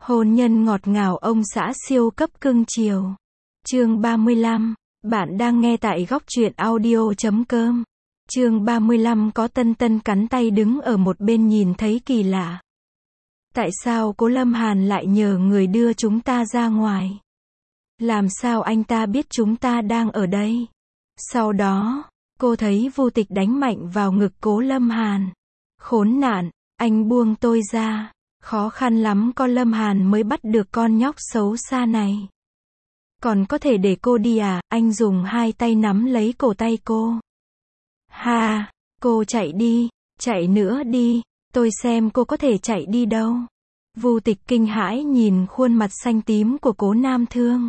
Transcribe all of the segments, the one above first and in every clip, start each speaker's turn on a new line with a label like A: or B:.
A: Hôn nhân ngọt ngào ông xã siêu cấp cưng chiều. Chương 35. Bạn đang nghe tại góc truyện audio.com. Chương 35 có Tân Tân cắn tay đứng ở một bên nhìn thấy kỳ lạ. Tại sao cố Lâm Hàn lại nhờ người đưa chúng ta ra ngoài? Làm sao anh ta biết chúng ta đang ở đây? Sau đó, cô thấy Vu Tịch đánh mạnh vào ngực cố Lâm Hàn. Khốn nạn, anh buông tôi ra. Khó khăn lắm con Lâm Hàn mới bắt được con nhóc xấu xa này. Còn có thể để cô đi à? Anh dùng hai tay nắm lấy cổ tay cô. Ha, cô chạy đi, chạy nữa đi, tôi xem cô có thể chạy đi đâu. Vu Tịch kinh hãi nhìn khuôn mặt xanh tím của cố Nam Thương.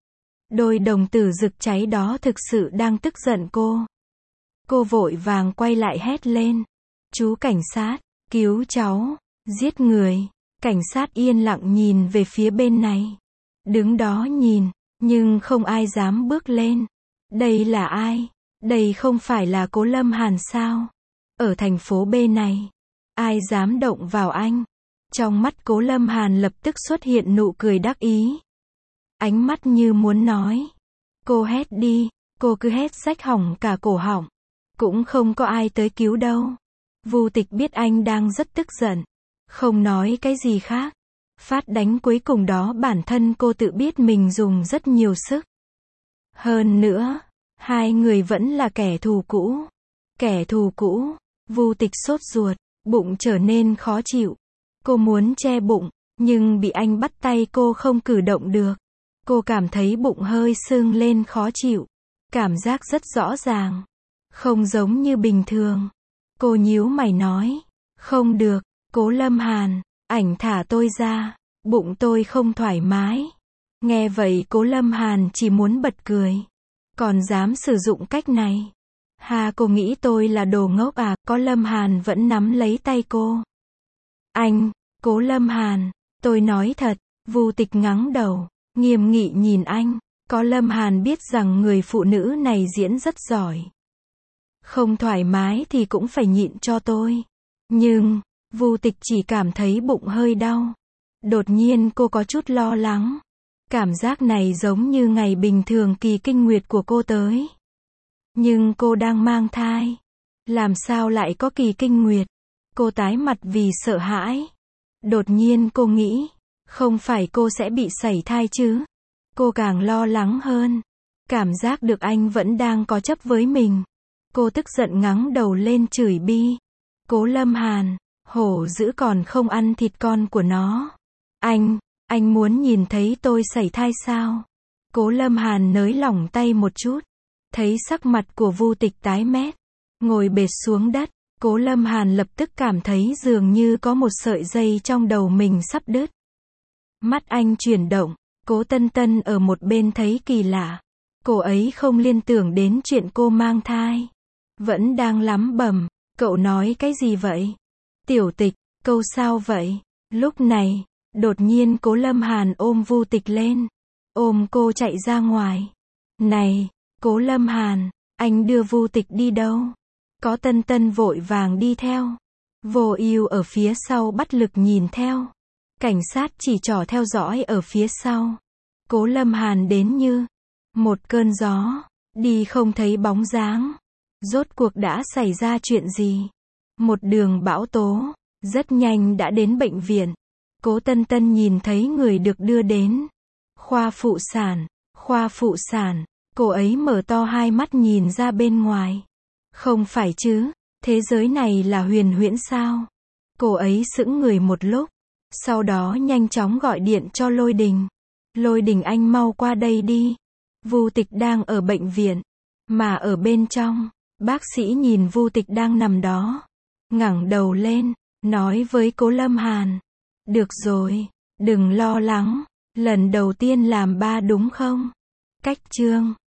A: Đôi đồng tử rực cháy đó thực sự đang tức giận cô. Cô vội vàng quay lại hét lên. Chú cảnh sát, cứu cháu, giết người. Cảnh sát yên lặng nhìn về phía bên này. Đứng đó nhìn, nhưng không ai dám bước lên. Đây là ai? Đây không phải là cố Lâm Hàn sao? Ở thành phố B này, ai dám động vào anh? Trong mắt cố Lâm Hàn lập tức xuất hiện nụ cười đắc ý. Ánh mắt như muốn nói. Cô hét đi, cô cứ hét rách hỏng cả cổ họng. Cũng không có ai tới cứu đâu. Vu Tịch biết anh đang rất tức giận. Không nói cái gì khác. Phát đánh cuối cùng đó bản thân cô tự biết mình dùng rất nhiều sức. Hơn nữa, hai người vẫn là kẻ thù cũ. Kẻ thù cũ. Vu Tịch sốt ruột, bụng trở nên khó chịu. Cô muốn che bụng, nhưng bị anh bắt tay cô không cử động được. Cô cảm thấy bụng hơi sưng lên khó chịu. Cảm giác rất rõ ràng. Không giống như bình thường. Cô nhíu mày nói. Không được, cố Lâm Hàn, ảnh thả tôi ra. Bụng tôi không thoải mái. Nghe vậy cố Lâm Hàn chỉ muốn bật cười. Còn dám sử dụng cách này. Hà, cô nghĩ tôi là đồ ngốc à? Có Lâm Hàn vẫn nắm lấy tay cô. Anh, cố Lâm Hàn, tôi nói thật. Vu Tịch ngắng đầu, nghiêm nghị nhìn anh. Có Lâm Hàn biết rằng người phụ nữ này diễn rất giỏi. Không thoải mái thì cũng phải nhịn cho tôi. Nhưng, Vu Tịch chỉ cảm thấy bụng hơi đau. Đột nhiên cô có chút lo lắng. Cảm giác này giống như ngày bình thường kỳ kinh nguyệt của cô tới. Nhưng cô đang mang thai. Làm sao lại có kỳ kinh nguyệt? Cô tái mặt vì sợ hãi. Đột nhiên cô nghĩ, không phải cô sẽ bị sảy thai chứ? Cô càng lo lắng hơn. Cảm giác được anh vẫn đang có chấp với mình. Cô tức giận ngắng đầu lên chửi bi. Cố Lâm Hàn, hổ dữ còn không ăn thịt con của nó. Anh muốn nhìn thấy tôi sảy thai sao? Cố Lâm Hàn nới lỏng tay một chút. Thấy sắc mặt của Vu Tịch tái mét. Ngồi bệt xuống đất. Cố Lâm Hàn lập tức cảm thấy dường như có một sợi dây trong đầu mình sắp đứt. Mắt anh chuyển động. Cố Tân Tân ở một bên thấy kỳ lạ. Cô ấy không liên tưởng đến chuyện cô mang thai. Vẫn đang lắm bẩm. Cậu nói cái gì vậy? Tiểu Tịch, câu sao vậy? Lúc này, đột nhiên cố Lâm Hàn ôm Vu Tịch lên. Ôm cô chạy ra ngoài. Này, cố Lâm Hàn, anh đưa Vu Tịch đi đâu? Có Tân Tân vội vàng đi theo. Vô Ưu ở phía sau bắt lực nhìn theo. Cảnh sát chỉ trỏ theo dõi ở phía sau. Cố Lâm Hàn đến như một cơn gió, đi không thấy bóng dáng. Rốt cuộc đã xảy ra chuyện gì? Một đường bão tố, rất nhanh đã đến bệnh viện. Cố Tân Tân nhìn thấy người được đưa đến. Khoa phụ sản, cô ấy mở to hai mắt nhìn ra bên ngoài. Không phải chứ, thế giới này là huyền huyễn sao? Cô ấy sững người một lúc, sau đó nhanh chóng gọi điện cho Lôi Đình. Lôi Đình, anh mau qua đây đi. Vu Tịch đang ở bệnh viện, mà ở bên trong, bác sĩ nhìn Vu Tịch đang nằm đó, ngẩng đầu lên, nói với cố Lâm Hàn. Được rồi, đừng lo lắng, lần đầu tiên làm ba đúng không? Cách chương